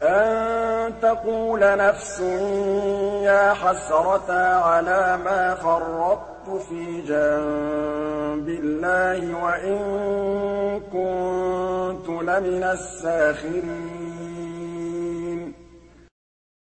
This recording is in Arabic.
أَن تَقُولَ نَفْسٌ يَا حَسْرَتَا عَلَىٰ مَا فَرَّطتُ فِي جَنبِ اللَّهِ وَإِن كُنتُ لَمِنَ السَّاخِرِينَ